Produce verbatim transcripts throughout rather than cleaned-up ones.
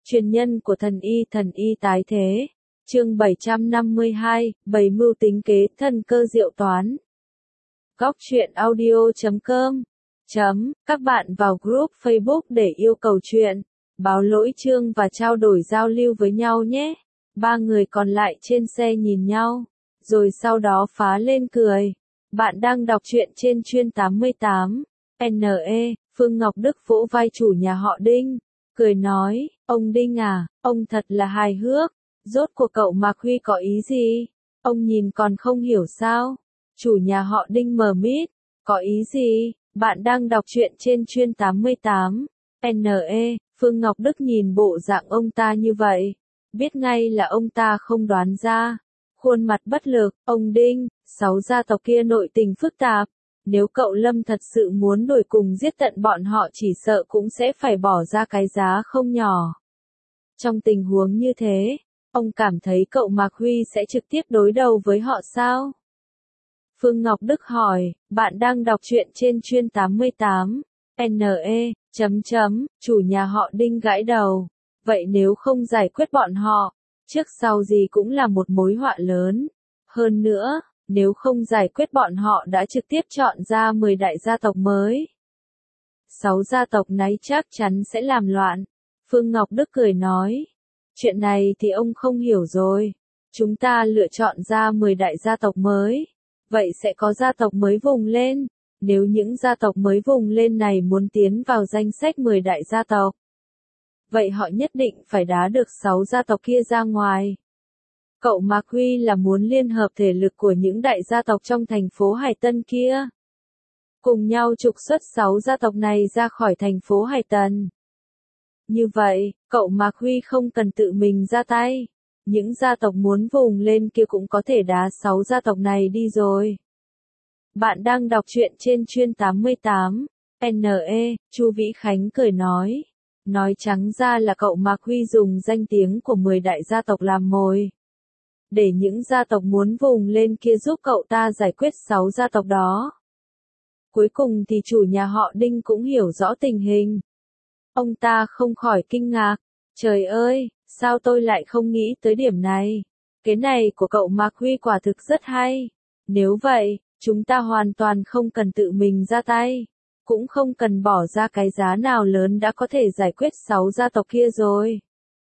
Truyền nhân của thần y thần y tái thế. Chương bảy trăm năm mươi hai, bày mưu tính kế thần cơ diệu toán. Góc truyện audio chấm com chấm, các bạn vào group Facebook để yêu cầu chuyện, báo lỗi chương và trao đổi giao lưu với nhau nhé. Ba người còn lại trên xe nhìn nhau, rồi sau đó phá lên cười. Bạn đang đọc truyện trên chuyên tám mươi tám. en e, Phương Ngọc Đức vỗ vai chủ nhà họ Đinh, cười nói, ông Đinh à, ông thật là hài hước, rốt cuộc cậu Mạc Huy có ý gì? Ông nhìn còn không hiểu sao? Chủ nhà họ Đinh mờ mịt, có ý gì? Bạn đang đọc truyện trên chuyên tám mươi tám. en e, Phương Ngọc Đức nhìn bộ dạng ông ta như vậy, biết ngay là ông ta không đoán ra. Khuôn mặt bất lực, ông Đinh, sáu gia tộc kia nội tình phức tạp. Nếu cậu Lâm thật sự muốn đuổi cùng giết tận bọn họ chỉ sợ cũng sẽ phải bỏ ra cái giá không nhỏ. Trong tình huống như thế, ông cảm thấy cậu Mạc Huy sẽ trực tiếp đối đầu với họ sao? Phương Ngọc Đức hỏi, bạn đang đọc truyện trên chuyên tám mươi tám. en e, chấm chấm, chủ nhà họ Đinh gãi đầu. Vậy nếu không giải quyết bọn họ, trước sau gì cũng là một mối họa lớn. Hơn nữa, nếu không giải quyết bọn họ đã trực tiếp chọn ra mười đại gia tộc mới. Sáu gia tộc này chắc chắn sẽ làm loạn. Phương Ngọc Đức cười nói. Chuyện này thì ông không hiểu rồi. Chúng ta lựa chọn ra mười đại gia tộc mới. Vậy sẽ có gia tộc mới vùng lên. Nếu những gia tộc mới vùng lên này muốn tiến vào danh sách mười đại gia tộc, vậy họ nhất định phải đá được sáu gia tộc kia ra ngoài. Cậu Mạc Huy là muốn liên hợp thể lực của những đại gia tộc trong thành phố Hải Tân kia, cùng nhau trục xuất sáu gia tộc này ra khỏi thành phố Hải Tân. Như vậy, cậu Mạc Huy không cần tự mình ra tay. Những gia tộc muốn vùng lên kia cũng có thể đá sáu gia tộc này đi rồi. Bạn đang đọc truyện trên chuyên tám mươi tám. en e, Chu Vĩ Khánh cười nói. Nói trắng ra là cậu Mạc Huy dùng danh tiếng của mười đại gia tộc làm mồi, để những gia tộc muốn vùng lên kia giúp cậu ta giải quyết sáu gia tộc đó. Cuối cùng thì chủ nhà họ Đinh cũng hiểu rõ tình hình. Ông ta không khỏi kinh ngạc. Trời ơi, sao tôi lại không nghĩ tới điểm này? Cái này của cậu Mạc Huy quả thực rất hay. Nếu vậy, chúng ta hoàn toàn không cần tự mình ra tay, cũng không cần bỏ ra cái giá nào lớn đã có thể giải quyết sáu gia tộc kia rồi.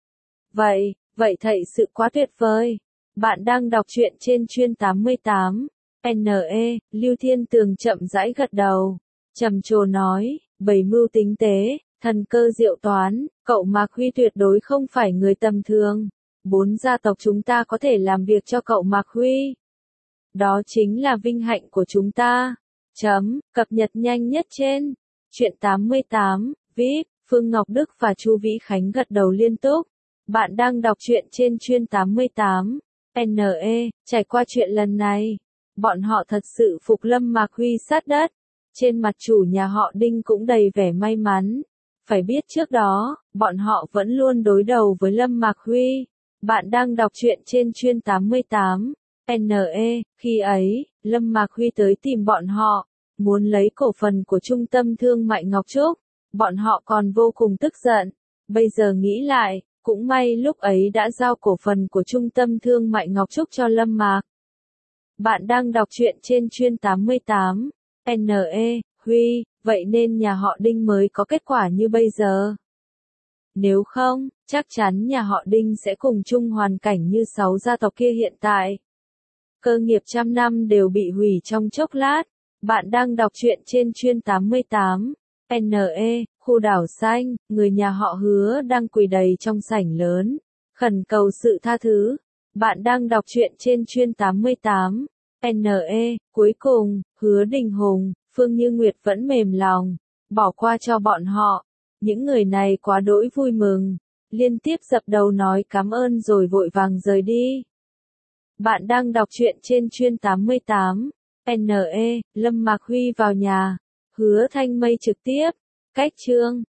Vậy, vậy thật sự quá tuyệt vời. Bạn đang đọc truyện trên chuyên tám mươi tám. en e, Lưu Thiên Tường chậm rãi gật đầu, trầm trồ nói, bày mưu tính tế, thần cơ diệu toán, cậu Mạc Huy tuyệt đối không phải người tầm thường. Bốn gia tộc chúng ta có thể làm việc cho cậu Mạc Huy. Đó chính là vinh hạnh của chúng ta. Chấm, cập nhật nhanh nhất trên truyện tám mươi tám, vê i pê, Phương Ngọc Đức và Chu Vĩ Khánh gật đầu liên tục. Bạn đang đọc truyện trên chuyên tám mươi tám. en e, trải qua chuyện lần này, bọn họ thật sự phục Lâm Mạc Huy sát đất. Trên mặt chủ nhà họ Đinh cũng đầy vẻ may mắn. Phải biết trước đó, bọn họ vẫn luôn đối đầu với Lâm Mạc Huy. Bạn đang đọc truyện trên chuyên tám mươi tám. en e, khi ấy, Lâm Mạc Huy tới tìm bọn họ, muốn lấy cổ phần của trung tâm thương mại Ngọc Trúc. Bọn họ còn vô cùng tức giận. Bây giờ nghĩ lại, cũng may lúc ấy đã giao cổ phần của trung tâm thương mại Ngọc Trúc cho Lâm Mạc. Bạn đang đọc truyện trên chuyên tám mươi tám. en e, Huy, vậy nên nhà họ Đinh mới có kết quả như bây giờ. Nếu không, chắc chắn nhà họ Đinh sẽ cùng chung hoàn cảnh như sáu gia tộc kia hiện tại. Cơ nghiệp trăm năm đều bị hủy trong chốc lát. Bạn đang đọc truyện trên chuyên tám mươi tám. en e, khu đảo xanh, người nhà họ Hứa đang quỳ đầy trong sảnh lớn, khẩn cầu sự tha thứ. Bạn đang đọc truyện trên chuyên tám mươi tám. en e, cuối cùng, Hứa Đình Hùng, Phương Như Nguyệt vẫn mềm lòng, bỏ qua cho bọn họ. Những người này quá đỗi vui mừng, liên tiếp dập đầu nói cảm ơn rồi vội vàng rời đi. Bạn đang đọc truyện trên chuyên tám mươi tám. en e, Lâm Mạc Huy vào nhà, Hứa Thanh Mây trực tiếp, cách chương.